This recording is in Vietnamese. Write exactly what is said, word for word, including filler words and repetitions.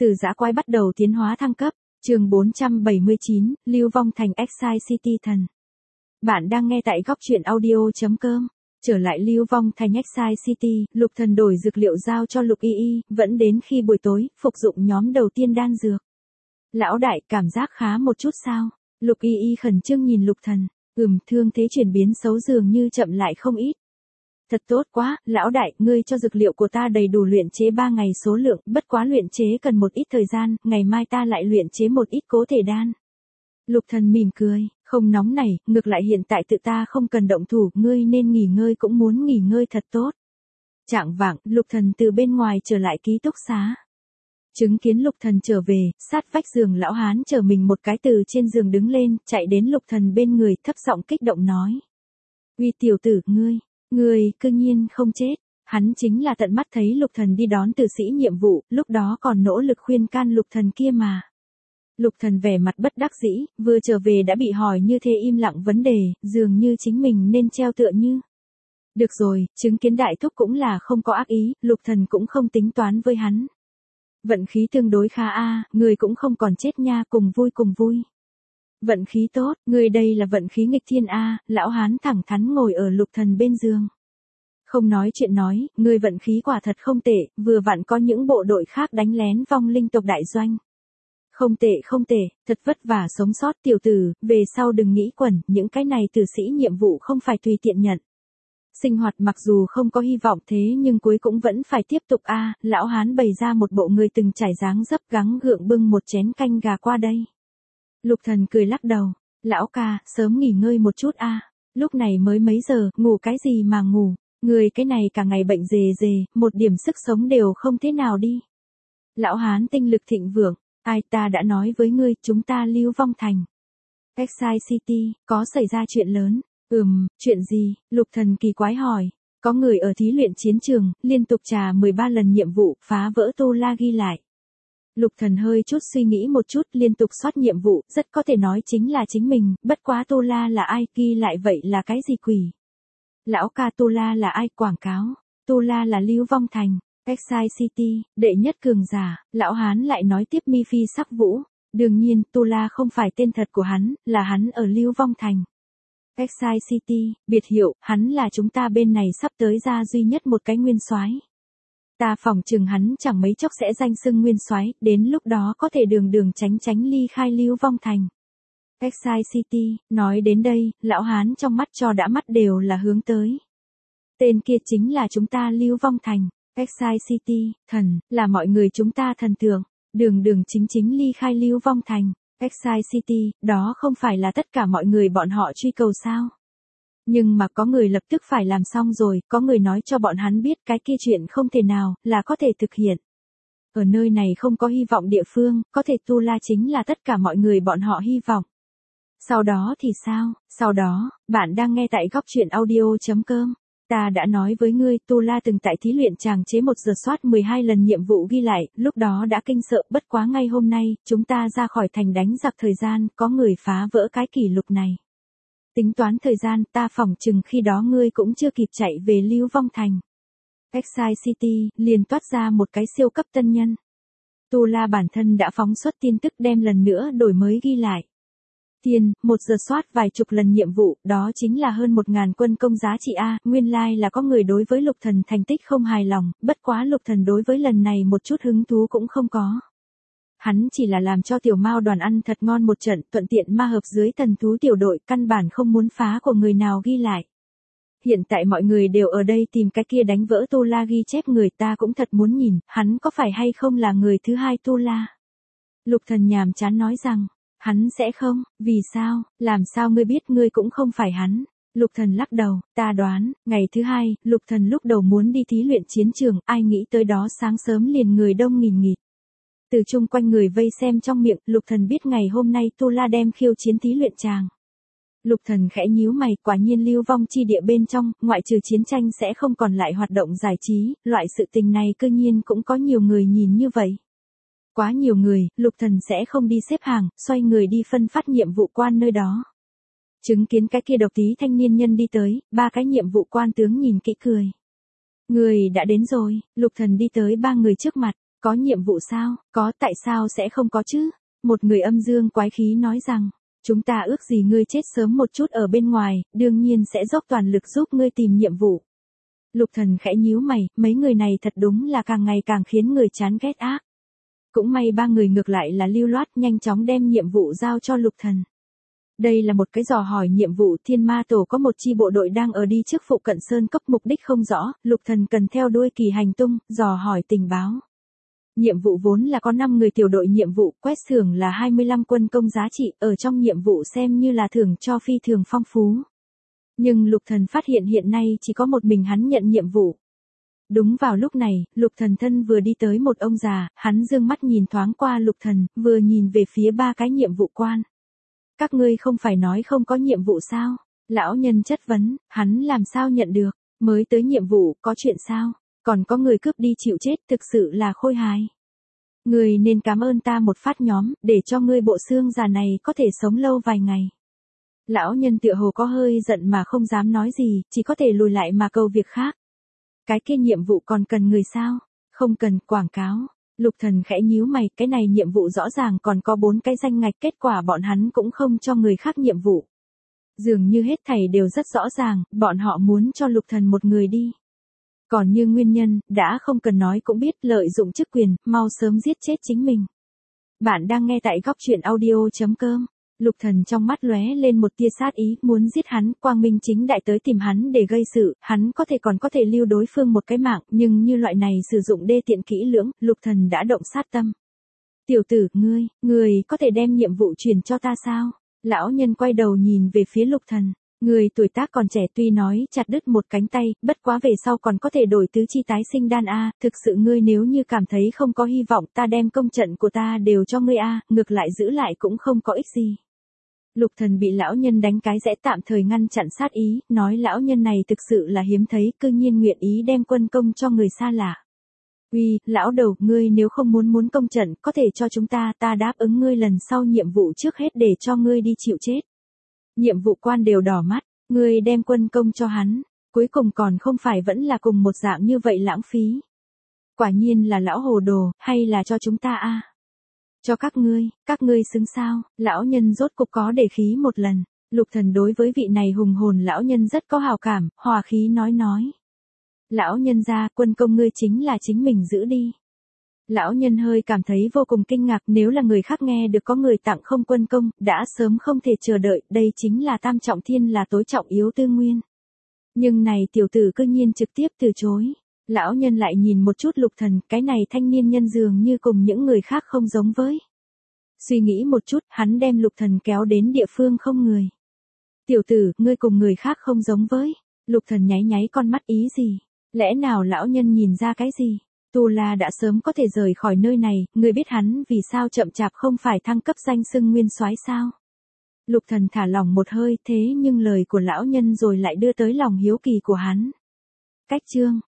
Từ dã quái bắt đầu tiến hóa thăng cấp, chương bốn trăm bảy mươi chín, Lưu Vong Thành Excite City thần. Bạn đang nghe tại góc truyện audio chấm com. Trở lại Lưu Vong Thành Excite City, Lục Thần đổi dược liệu giao cho Lục Y Y, vẫn đến khi buổi tối, phục dụng nhóm đầu tiên đan dược. Lão đại, cảm giác khá một chút sao? Lục Y Y khẩn trương nhìn Lục Thần, ừm, thương thế chuyển biến xấu dường như chậm lại không ít. Thật tốt quá, lão đại, ngươi cho dược liệu của ta đầy đủ luyện chế ba ngày số lượng, bất quá luyện chế cần một ít thời gian, ngày mai ta lại luyện chế một ít cố thể đan. Lục Thần mỉm cười, không nóng này, ngược lại hiện tại tự ta không cần động thủ, ngươi nên nghỉ ngơi cũng muốn nghỉ ngơi thật tốt. Chạng vạng, Lục Thần từ bên ngoài trở lại ký túc xá. Chứng kiến Lục Thần trở về, sát vách giường lão hán chở mình một cái từ trên giường đứng lên, chạy đến Lục Thần bên người, thấp giọng kích động nói. Uy tiểu tử, ngươi, ngươi, cư nhiên không chết. Hắn chính là tận mắt thấy Lục Thần đi đón tử sĩ nhiệm vụ, lúc đó còn nỗ lực khuyên can Lục Thần kia mà. Lục Thần vẻ mặt bất đắc dĩ, vừa trở về đã bị hỏi như thế im lặng vấn đề, dường như chính mình nên treo tựa như. Được rồi, chứng kiến đại thúc cũng là không có ác ý, Lục Thần cũng không tính toán với hắn. Vận khí tương đối khá a, người cũng không còn chết nha, cùng vui cùng vui. Vận khí tốt, người đây là vận khí nghịch thiên a, lão hán thẳng thắn ngồi ở Lục Thần bên giường. Không nói chuyện nói, người vận khí quả thật không tệ, vừa vặn có những bộ đội khác đánh lén vong linh tộc đại doanh. Không tệ không tệ, thật vất vả sống sót tiểu tử, về sau đừng nghĩ quẩn, những cái này tử sĩ nhiệm vụ không phải tùy tiện nhận. Sinh hoạt mặc dù không có hy vọng thế nhưng cuối cũng vẫn phải tiếp tục a. Lão hán bày ra một bộ người từng trải dáng dấp gắng gượng bưng một chén canh gà qua đây. Lục Thần cười lắc đầu, lão ca, sớm nghỉ ngơi một chút a. Lúc này mới mấy giờ, ngủ cái gì mà ngủ, người cái này cả ngày bệnh dề dề, một điểm sức sống đều không thế nào đi. Lão hán tinh lực thịnh vượng, ai ta đã nói với ngươi, chúng ta Lưu Vong Thành Excite City, có xảy ra chuyện lớn. Ừm, chuyện gì? Lục Thần kỳ quái hỏi. Có người ở thí luyện chiến trường, liên tục trà mười ba lần nhiệm vụ, phá vỡ Tô La ghi lại. Lục Thần hơi chút suy nghĩ một chút, liên tục soát nhiệm vụ, rất có thể nói chính là chính mình, bất quá Tô La là ai, ghi lại vậy là cái gì quỷ? Lão ca, Tô La là ai? Quảng cáo. Tô La là Lưu Vong Thành Excite City, đệ nhất cường giả. Lão hán lại nói tiếp mi phi sắc vũ. Đương nhiên, Tô La không phải tên thật của hắn, là hắn ở Lưu Vong Thành Excite City, biệt hiệu, hắn là chúng ta bên này sắp tới ra duy nhất một cái nguyên soái. Ta phỏng chừng hắn chẳng mấy chốc sẽ danh xưng nguyên soái, đến lúc đó có thể đường đường tránh tránh ly khai Lưu Vong Thành Excite City. Nói đến đây, lão hán trong mắt cho đã mắt đều là hướng tới. Tên kia chính là chúng ta Lưu Vong Thành Excite City, thần, là mọi người chúng ta thần tượng, đường đường chính chính ly khai Lưu Vong Thành Excite City, đó không phải là tất cả mọi người bọn họ truy cầu sao? Nhưng mà có người lập tức phải làm xong rồi, có người nói cho bọn hắn biết cái kia chuyện không thể nào, là có thể thực hiện. Ở nơi này không có hy vọng địa phương, có thể Tu La chính là tất cả mọi người bọn họ hy vọng. Sau đó thì sao? Sau đó, bạn đang nghe tại góc truyện audio chấm com. Ta đã nói với ngươi, Tu La từng tại thí luyện tràng chế một giờ soát mười hai lần nhiệm vụ ghi lại, lúc đó đã kinh sợ, bất quá ngay hôm nay, chúng ta ra khỏi thành đánh giặc thời gian, có người phá vỡ cái kỷ lục này. Tính toán thời gian, ta phỏng chừng khi đó ngươi cũng chưa kịp chạy về Lưu Vong Thành Excite City, liền toát ra một cái siêu cấp tân nhân. Tu La bản thân đã phóng xuất tin tức đem lần nữa đổi mới ghi lại. Tiền, một giờ soát vài chục lần nhiệm vụ, đó chính là hơn một ngàn quân công giá trị A, nguyên lai like là có người đối với Lục Thần thành tích không hài lòng, bất quá Lục Thần đối với lần này một chút hứng thú cũng không có. Hắn chỉ là làm cho tiểu mao đoàn ăn thật ngon một trận, thuận tiện ma hợp dưới thần thú tiểu đội, căn bản không muốn phá của người nào ghi lại. Hiện tại mọi người đều ở đây tìm cái kia đánh vỡ Tô La ghi chép, người ta cũng thật muốn nhìn, hắn có phải hay không là người thứ hai Tô La. Lục Thần nhàm chán nói rằng, hắn sẽ không, vì sao, làm sao ngươi biết ngươi cũng không phải hắn. Lục Thần lắc đầu, ta đoán, ngày thứ hai, Lục Thần lúc đầu muốn đi thí luyện chiến trường, ai nghĩ tới đó sáng sớm liền người đông nghìn nghịt. Từ chung quanh người vây xem trong miệng, Lục Thần biết ngày hôm nay Tu La đem khiêu chiến thí luyện tràng. Lục Thần khẽ nhíu mày, quả nhiên Lưu Vong chi địa bên trong, ngoại trừ chiến tranh sẽ không còn lại hoạt động giải trí, loại sự tình này cư nhiên cũng có nhiều người nhìn như vậy. Quá nhiều người, Lục Thần sẽ không đi xếp hàng, xoay người đi phân phát nhiệm vụ quan nơi đó. Chứng kiến cái kia độc tí thanh niên nhân đi tới, ba cái nhiệm vụ quan tướng nhìn kỹ cười. Người đã đến rồi, Lục Thần đi tới ba người trước mặt. Có nhiệm vụ sao? Có, tại sao sẽ không có chứ? Một người âm dương quái khí nói rằng, chúng ta ước gì ngươi chết sớm một chút ở bên ngoài, đương nhiên sẽ dốc toàn lực giúp ngươi tìm nhiệm vụ. Lục Thần khẽ nhíu mày, mấy người này thật đúng là càng ngày càng khiến người chán ghét ác. Cũng may ba người ngược lại là lưu loát nhanh chóng đem nhiệm vụ giao cho Lục Thần. Đây là một cái dò hỏi nhiệm vụ, Thiên Ma Tổ có một chi bộ đội đang ở đi trước phụ cận sơn cốc, mục đích không rõ, Lục Thần cần theo đuôi kỳ hành tung, dò hỏi tình báo. Nhiệm vụ vốn là có năm người tiểu đội nhiệm vụ, quét thưởng là hai mươi lăm quân công giá trị, ở trong nhiệm vụ xem như là thưởng cho phi thường phong phú. Nhưng Lục Thần phát hiện hiện nay chỉ có một mình hắn nhận nhiệm vụ. Đúng vào lúc này, Lục Thần thân vừa đi tới một ông già, hắn dương mắt nhìn thoáng qua Lục Thần, vừa nhìn về phía ba cái nhiệm vụ quan. Các ngươi không phải nói không có nhiệm vụ sao? Lão nhân chất vấn, hắn làm sao nhận được, mới tới nhiệm vụ, có chuyện sao? Còn có người cướp đi chịu chết, thực sự là khôi hài. Ngươi nên cảm ơn ta một phát nhóm, để cho ngươi bộ xương già này có thể sống lâu vài ngày. Lão nhân tựa hồ có hơi giận mà không dám nói gì, chỉ có thể lùi lại mà cầu việc khác. Cái kia nhiệm vụ còn cần người sao? Không cần, quảng cáo. Lục Thần khẽ nhíu mày, cái này nhiệm vụ rõ ràng còn có bốn cái danh ngạch, kết quả bọn hắn cũng không cho người khác nhiệm vụ. Dường như hết thảy đều rất rõ ràng, bọn họ muốn cho Lục Thần một người đi. Còn như nguyên nhân, đã không cần nói cũng biết, lợi dụng chức quyền, mau sớm giết chết chính mình. Bạn đang nghe tại góc truyện audio chấm com. Lục Thần trong mắt lóe lên một tia sát ý, muốn giết hắn, quang minh chính đại tới tìm hắn để gây sự, hắn có thể còn có thể lưu đối phương một cái mạng, nhưng như loại này sử dụng đê tiện kỹ lưỡng, Lục Thần đã động sát tâm. Tiểu tử, ngươi, ngươi có thể đem nhiệm vụ truyền cho ta sao? Lão nhân quay đầu nhìn về phía Lục Thần. Người tuổi tác còn trẻ, tuy nói chặt đứt một cánh tay, bất quá về sau còn có thể đổi tứ chi tái sinh đan a, thực sự ngươi nếu như cảm thấy không có hy vọng, ta đem công trận của ta đều cho ngươi a, ngược lại giữ lại cũng không có ích gì. Lục Thần bị lão nhân đánh cái rẽ, tạm thời ngăn chặn sát ý, nói lão nhân này thực sự là hiếm thấy, cư nhiên nguyện ý đem quân công cho người xa lạ. Uy, lão đầu, ngươi nếu không muốn muốn công trận, có thể cho chúng ta, ta đáp ứng ngươi lần sau nhiệm vụ trước hết để cho ngươi đi chịu chết. Nhiệm vụ quan đều đỏ mắt, ngươi đem quân công cho hắn, cuối cùng còn không phải vẫn là cùng một dạng như vậy, lãng phí. Quả nhiên là lão hồ đồ, hay là cho chúng ta a? Cho các ngươi, các ngươi xứng sao? Lão nhân rốt cục có để khí một lần. Lục Thần đối với vị này hùng hồn lão nhân rất có hào cảm, hòa khí nói nói. Lão nhân gia, quân công ngươi chính là chính mình giữ đi. Lão nhân hơi cảm thấy vô cùng kinh ngạc, nếu là người khác nghe được có người tặng không quân công, đã sớm không thể chờ đợi, đây chính là tam trọng thiên, là tối trọng yếu tư nguyên. Nhưng này tiểu tử cư nhiên trực tiếp từ chối. Lão nhân lại nhìn một chút Lục Thần, cái này thanh niên nhân dường như cùng những người khác không giống với. Suy nghĩ một chút, hắn đem Lục Thần kéo đến địa phương không người. Tiểu tử, ngươi cùng người khác không giống với. Lục Thần nháy nháy con mắt, ý gì? Lẽ nào lão nhân nhìn ra cái gì? Tu La đã sớm có thể rời khỏi nơi này, ngươi biết hắn vì sao chậm chạp không phải thăng cấp danh xưng nguyên soái sao? Lục Thần thả lỏng một hơi, thế nhưng lời của lão nhân rồi lại đưa tới lòng hiếu kỳ của hắn. Cách chương